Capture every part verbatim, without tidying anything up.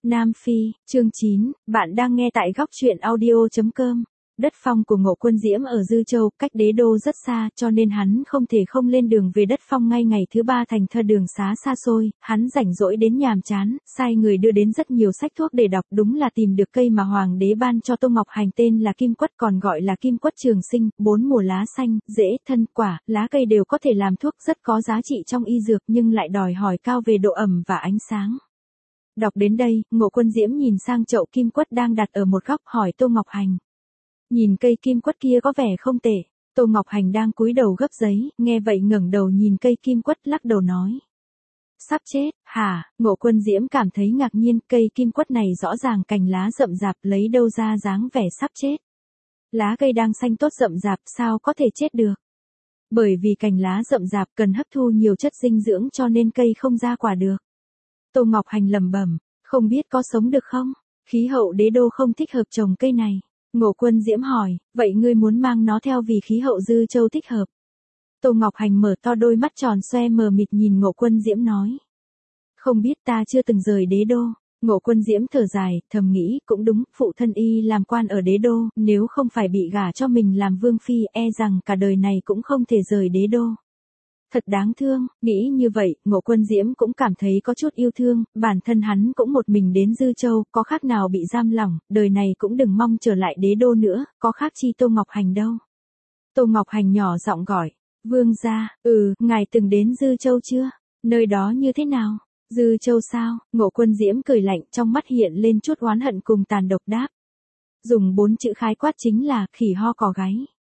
Nam Phi, chương chín, bạn đang nghe tại góc truyện audio chấm com. Đất phong của Ngộ Quân Diễm ở Dư Châu, cách đế đô rất xa, cho nên hắn không thể không lên đường về đất phong ngay ngày thứ ba thành thơ đường xá xa xôi, hắn rảnh rỗi đến nhàm chán, sai người đưa đến rất nhiều sách thuốc để đọc, đúng là tìm được cây mà hoàng đế ban cho Tô Ngọc Hành tên là kim quất, còn gọi là kim quất trường sinh, bốn mùa lá xanh, rễ, thân, quả, lá cây đều có thể làm thuốc, rất có giá trị trong y dược nhưng lại đòi hỏi cao về độ ẩm và ánh sáng. Đọc đến đây, Ngộ Quân Diễm nhìn sang chậu kim quất đang đặt ở một góc, hỏi Tô Ngọc Hành. Nhìn cây kim quất kia có vẻ không tệ. Tô Ngọc Hành đang cúi đầu gấp giấy, nghe vậy ngẩng đầu nhìn cây kim quất lắc đầu nói. Sắp chết, hả? Ngộ Quân Diễm cảm thấy ngạc nhiên, cây kim quất này rõ ràng cành lá rậm rạp, lấy đâu ra dáng vẻ sắp chết. Lá cây đang xanh tốt rậm rạp, sao có thể chết được? Bởi vì cành lá rậm rạp cần hấp thu nhiều chất dinh dưỡng cho nên cây không ra quả được. Tô Ngọc Hành lẩm bẩm, không biết có sống được không? Khí hậu đế đô không thích hợp trồng cây này. Ngộ Quân Diễm hỏi, vậy ngươi muốn mang nó theo vì khí hậu Dư Châu thích hợp? Tô Ngọc Hành mở to đôi mắt tròn xoe mờ mịt nhìn Ngộ Quân Diễm nói. Không biết, ta chưa từng rời đế đô. Ngộ Quân Diễm thở dài, thầm nghĩ, cũng đúng, phụ thân y làm quan ở đế đô, nếu không phải bị gả cho mình làm vương phi, e rằng cả đời này cũng không thể rời đế đô. Thật đáng thương, nghĩ như vậy, Ngộ Quân Diễm cũng cảm thấy có chút yêu thương, bản thân hắn cũng một mình đến Dư Châu, có khác nào bị giam lỏng, đời này cũng đừng mong trở lại đế đô nữa, có khác chi Tô Ngọc Hành đâu. Tô Ngọc Hành nhỏ giọng gọi, vương gia, ừ, ngài từng đến Dư Châu chưa? Nơi đó như thế nào? Dư Châu sao? Ngộ Quân Diễm cười lạnh, trong mắt hiện lên chút oán hận cùng tàn độc đáp. Dùng bốn chữ khái quát chính là, khỉ ho cò gáy.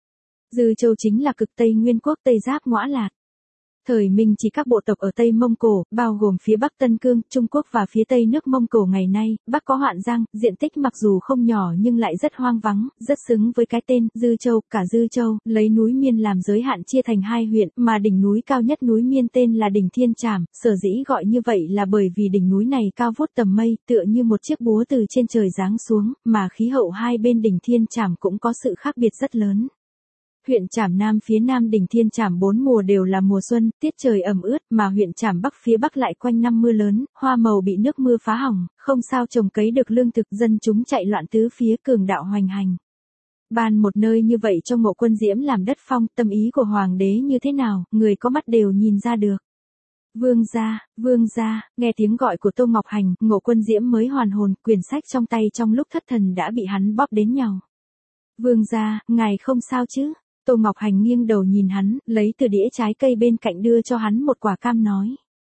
Dư Châu chính là cực Tây Nguyên quốc Tây Giáp Ngõa Lạt. Thời Minh chỉ các bộ tộc ở Tây Mông Cổ, bao gồm phía Bắc Tân Cương, Trung Quốc và phía Tây nước Mông Cổ ngày nay, Bắc có Hoạn Giang, diện tích mặc dù không nhỏ nhưng lại rất hoang vắng, rất xứng với cái tên Dư Châu, cả Dư Châu, lấy núi Miên làm giới hạn chia thành hai huyện, mà đỉnh núi cao nhất núi Miên tên là đỉnh Thiên Trảm, sở dĩ gọi như vậy là bởi vì đỉnh núi này cao vút tầm mây, tựa như một chiếc búa từ trên trời giáng xuống, mà khí hậu hai bên đỉnh Thiên Trảm cũng có sự khác biệt rất lớn. Huyện Trảm Nam phía nam đỉnh Thiên Trảm bốn mùa đều là mùa xuân, tiết trời ẩm ướt, mà huyện Trảm Bắc phía Bắc lại quanh năm mưa lớn, hoa màu bị nước mưa phá hỏng, không sao trồng cấy được lương thực, dân chúng chạy loạn tứ phía, cường đạo hoành hành. Ban một nơi như vậy cho Ngộ Quân Diễm làm đất phong, tâm ý của hoàng đế như thế nào, người có mắt đều nhìn ra được. Vương gia, vương gia, nghe tiếng gọi của Tô Ngọc Hành, Ngộ Quân Diễm mới hoàn hồn, quyển sách trong tay trong lúc thất thần đã bị hắn bóp đến nhàu. Vương gia, ngài không sao chứ? Tô Ngọc Hành nghiêng đầu nhìn hắn, lấy từ đĩa trái cây bên cạnh đưa cho hắn một quả cam nói.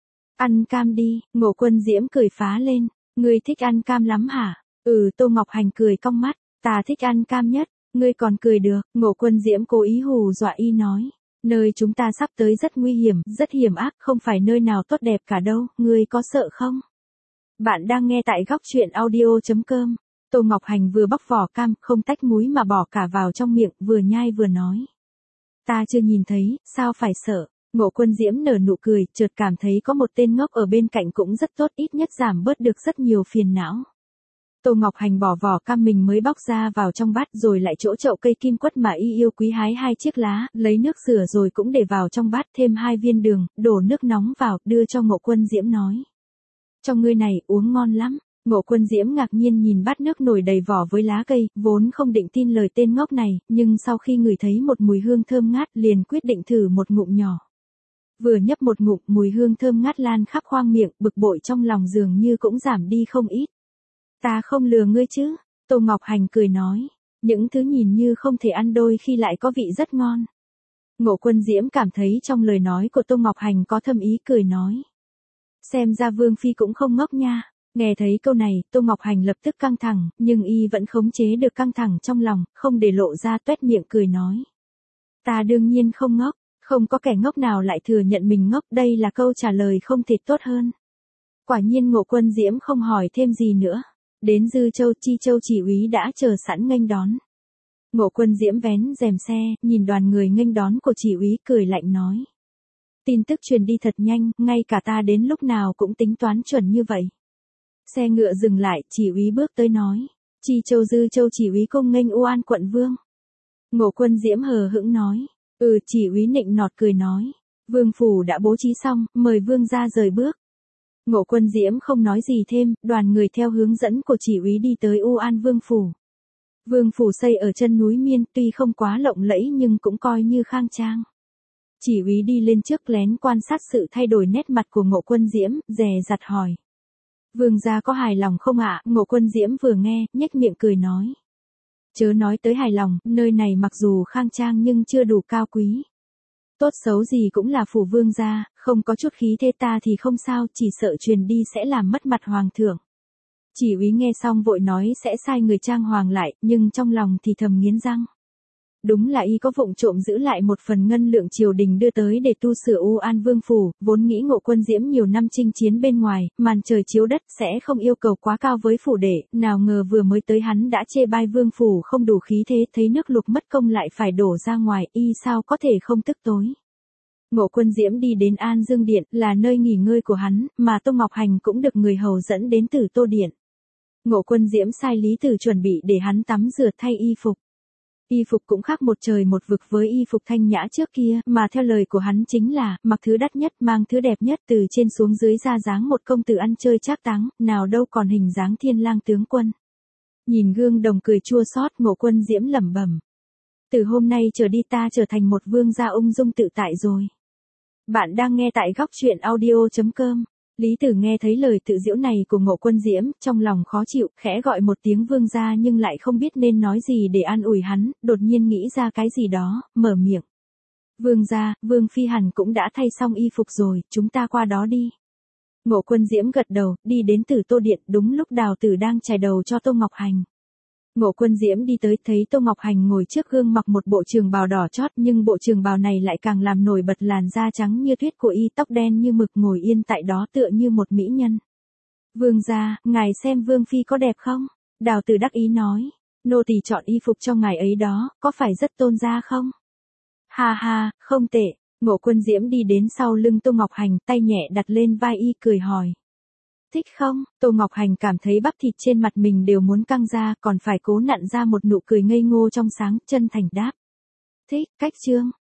Ăn cam đi, Ngộ Quân Diễm cười phá lên, ngươi thích ăn cam lắm hả? Ừ, Tô Ngọc Hành cười cong mắt, ta thích ăn cam nhất, ngươi còn cười được, Ngộ Quân Diễm cố ý hù dọa y nói. Nơi chúng ta sắp tới rất nguy hiểm, rất hiểm ác, không phải nơi nào tốt đẹp cả đâu, ngươi có sợ không? Bạn đang nghe tại góc truyện audio chấm com. Tô Ngọc Hành vừa bóc vỏ cam, không tách múi mà bỏ cả vào trong miệng, vừa nhai vừa nói. Ta chưa nhìn thấy, sao phải sợ? Ngộ Quân Diễm nở nụ cười, chợt cảm thấy có một tên ngốc ở bên cạnh cũng rất tốt, ít nhất giảm bớt được rất nhiều phiền não. Tô Ngọc Hành bỏ vỏ cam mình mới bóc ra vào trong bát, rồi lại chỗ chậu cây kim quất mà y yêu quý hái hai chiếc lá, lấy nước rửa rồi cũng để vào trong bát, thêm hai viên đường, đổ nước nóng vào, đưa cho Ngộ Quân Diễm nói. Cho ngươi này, uống ngon lắm. Ngộ Quân Diễm ngạc nhiên nhìn bát nước nổi đầy vỏ với lá cây, vốn không định tin lời tên ngốc này, nhưng sau khi ngửi thấy một mùi hương thơm ngát liền quyết định thử một ngụm nhỏ. Vừa nhấp một ngụm, mùi hương thơm ngát lan khắp khoang miệng, bực bội trong lòng dường như cũng giảm đi không ít. Ta không lừa ngươi chứ? Tô Ngọc Hành cười nói, những thứ nhìn như không thể ăn đôi khi lại có vị rất ngon. Ngộ Quân Diễm cảm thấy trong lời nói của Tô Ngọc Hành có thâm ý, cười nói. Xem ra Vương Phi cũng không ngốc nha. Nghe thấy câu này, Tô Ngọc Hành lập tức căng thẳng, nhưng y vẫn khống chế được căng thẳng trong lòng, không để lộ ra, toét miệng cười nói. Ta đương nhiên không ngốc, không có kẻ ngốc nào lại thừa nhận mình ngốc, đây là câu trả lời không thể tốt hơn. Quả nhiên Ngộ Quân Diễm không hỏi thêm gì nữa. Đến Dư Châu, Chi Châu chỉ úy đã chờ sẵn nghênh đón. Ngộ Quân Diễm vén rèm xe, nhìn đoàn người nghênh đón của chỉ úy, cười lạnh nói. Tin tức truyền đi thật nhanh, ngay cả ta đến lúc nào cũng tính toán chuẩn như vậy. Xe ngựa dừng lại, chỉ úy bước tới nói. Chi Châu Dư Châu chỉ úy cung nghênh Oan quận vương. Ngộ Quân Diễm hờ hững nói. Ừ, chỉ úy nịnh nọt cười nói. Vương phủ đã bố trí xong, mời vương gia rời bước. Ngộ Quân Diễm không nói gì thêm, đoàn người theo hướng dẫn của chỉ úy đi tới U An Vương Phủ. Vương Phủ xây ở chân núi Miên, tuy không quá lộng lẫy nhưng cũng coi như khang trang. Chỉ úy đi lên trước lén quan sát sự thay đổi nét mặt của Ngộ Quân Diễm, dè dặt hỏi. Vương gia có hài lòng không ạ? Ngộ Quân Diễm vừa nghe, nhếch miệng cười nói. Chớ nói tới hài lòng, nơi này mặc dù khang trang nhưng chưa đủ cao quý. Tốt xấu gì cũng là phủ vương gia, không có chút khí thế ta thì không sao, chỉ sợ truyền đi sẽ làm mất mặt hoàng thượng. Chỉ úy nghe xong vội nói sẽ sai người trang hoàng lại, nhưng trong lòng thì thầm nghiến răng. Đúng là y có vụng trộm giữ lại một phần ngân lượng triều đình đưa tới để tu sửa U An Vương Phủ, vốn nghĩ Ngộ Quân Diễm nhiều năm chinh chiến bên ngoài, màn trời chiếu đất sẽ không yêu cầu quá cao với phủ đệ, nào ngờ vừa mới tới hắn đã chê bai Vương Phủ không đủ khí thế, thấy nước lục mất công lại phải đổ ra ngoài, y sao có thể không tức tối. Ngộ Quân Diễm đi đến An Dương Điện, là nơi nghỉ ngơi của hắn, mà Tô Ngọc Hành cũng được người hầu dẫn đến Tử Tô Điện. Ngộ Quân Diễm sai Lý Tử chuẩn bị để hắn tắm rửa thay y phục. Y phục cũng khác một trời một vực với y phục thanh nhã trước kia, mà theo lời của hắn chính là, mặc thứ đắt nhất, mang thứ đẹp nhất, từ trên xuống dưới ra dáng một công tử ăn chơi trác táng, nào đâu còn hình dáng thiên lang tướng quân. Nhìn gương đồng cười chua xót, Ngộ Quân Diễm lẩm bẩm. Từ hôm nay trở đi ta trở thành một vương gia ung dung tự tại rồi. Bạn đang nghe tại góc truyện audio chấm com. Lý Tử nghe thấy lời tự giễu này của Ngộ Quân Diễm, trong lòng khó chịu, khẽ gọi một tiếng vương gia nhưng lại không biết nên nói gì để an ủi hắn, đột nhiên nghĩ ra cái gì đó, mở miệng. Vương gia, Vương Phi hẳn cũng đã thay xong y phục rồi, chúng ta qua đó đi. Ngộ Quân Diễm gật đầu, đi đến Tử Tô Điện, đúng lúc Đào Tử đang chải đầu cho Tô Ngọc Hành. Ngộ Quân Diễm đi tới thấy Tô Ngọc Hành ngồi trước gương mặc một bộ trường bào đỏ chót, nhưng bộ trường bào này lại càng làm nổi bật làn da trắng như tuyết của y, tóc đen như mực ngồi yên tại đó tựa như một mỹ nhân. Vương gia, ngài xem Vương Phi có đẹp không? Đào Tử đắc ý nói, nô tỳ chọn y phục cho ngài ấy đó, có phải rất tôn gia không? Ha ha, không tệ. Ngộ Quân Diễm đi đến sau lưng Tô Ngọc Hành, tay nhẹ đặt lên vai y cười hỏi. Thích không? Tô Ngọc Hành cảm thấy bắp thịt trên mặt mình đều muốn căng ra, còn phải cố nặn ra một nụ cười ngây ngô trong sáng, chân thành đáp. Thích, cách chương.